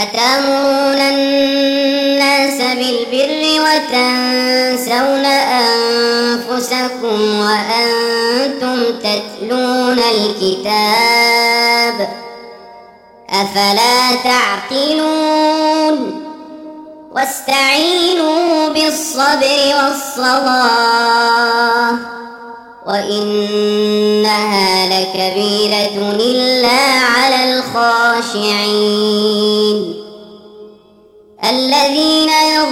أتأمرون الناس بالبر وتنسون أنفسكم وأنتم تتلون الكتاب أفلا تعقلون واستعينوا بالصبر والصلاة وإنها لكبيرة إلا على الخاشعين الذين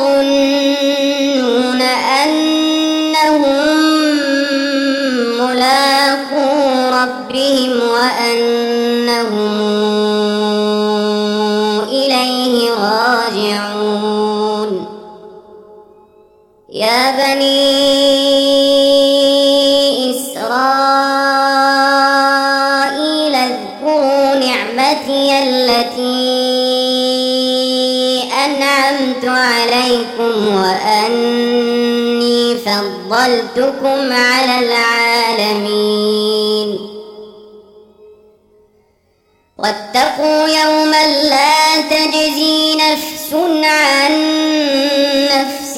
يظنون أنهم ملاقو ربهم وأنهم إليه راجعون يا بني إسرائيل اذكروا نعمتي التي أنعمت عليكم وأني فضلتكم على العالمين واتقوا يوما لا تجزي نفس عن نفس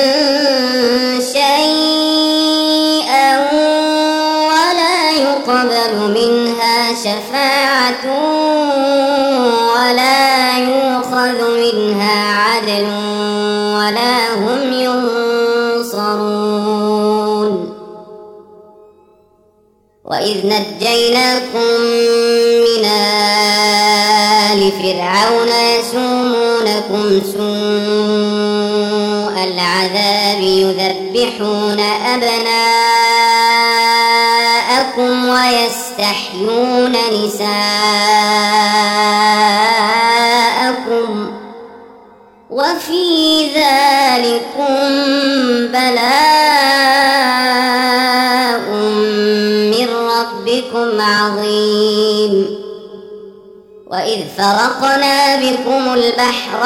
شيئا ولا يقبل منها شفاعة ولا يؤخذ منها عدل ولا هم ينصرون وإذ نجيناكم من آل فرعون يسومونكم سوء العذاب يذبحون أبناءكم ويستحيون نساءكم وفي ذلكم بلاء من ربكم عظيم وإذ فرقنا بكم البحر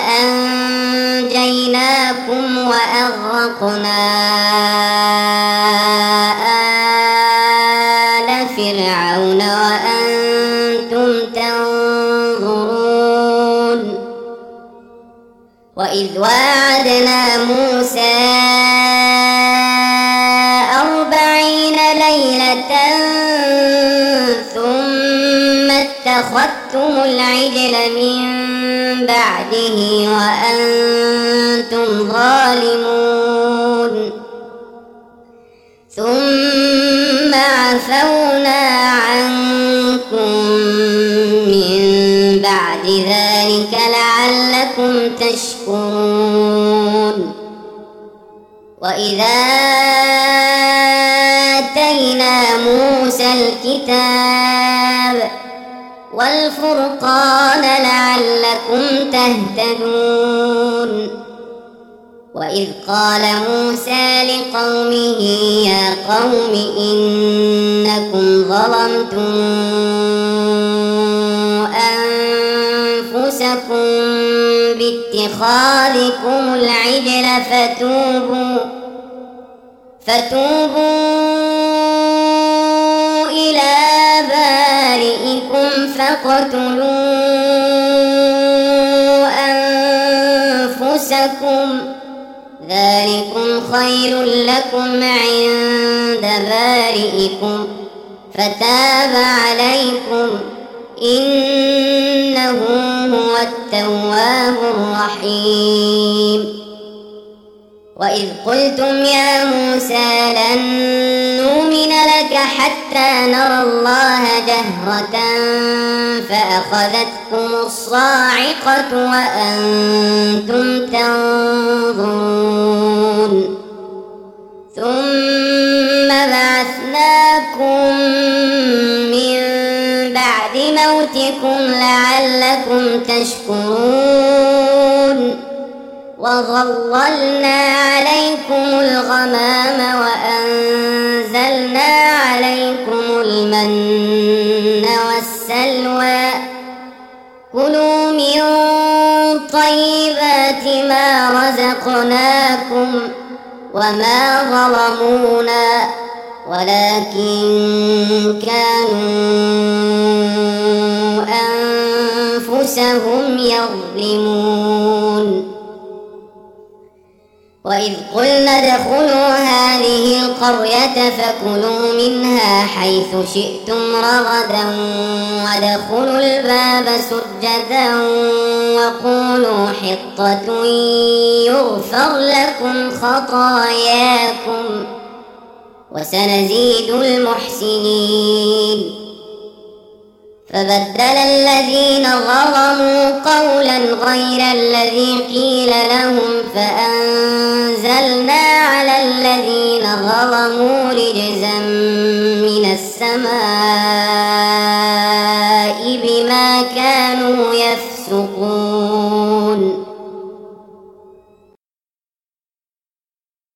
فأنجيناكم وأغرقنا آل فرعون وأنتم تنظرون وإذ واعدنا موسى 40 ليلة ثم اتخذتم العجل من بعده وأنتم ظالمون ثم عفونا عنكم من بعد ذلك لعلكم تشكرون وإذا آتينا موسى الكتاب والفرقان لعلكم تهتدون وإذ قال موسى لقومه يا قوم إنكم ظلمتم أنفسكم باتخاذكم العجل فتوبوا إلى بارئكم فاقتلوا أنفسكم ذلكم خير لكم عند بارئكم فتاب عليكم إنه هو التواب الرحيم وإذ قلتم يا موسى لن نؤمن لك حتى نرى الله جهرة فأخذتكم الصاعقة وأنتم تنظرون ثم بعثناكم من بعد موتكم لعلكم تشكرون وظللنا عليكم الغمام وأنزلنا عليكم المن والسلوى كلوا من طيبات ما رزقناكم وما ولكن كانوا أنفسهم يظلمون. وإذ قلنا ادخلوا هذه القرية فكلوا منها حيث شئتم رغدا وادخلوا الباب سجدا وقولوا حطة يغفر لكم خطاياكم وسنزيد المحسنين. فبدل الذين ظلموا قولا غير الذي قيل لهم فأنزلنا على الذين ظلموا رجزا من السماء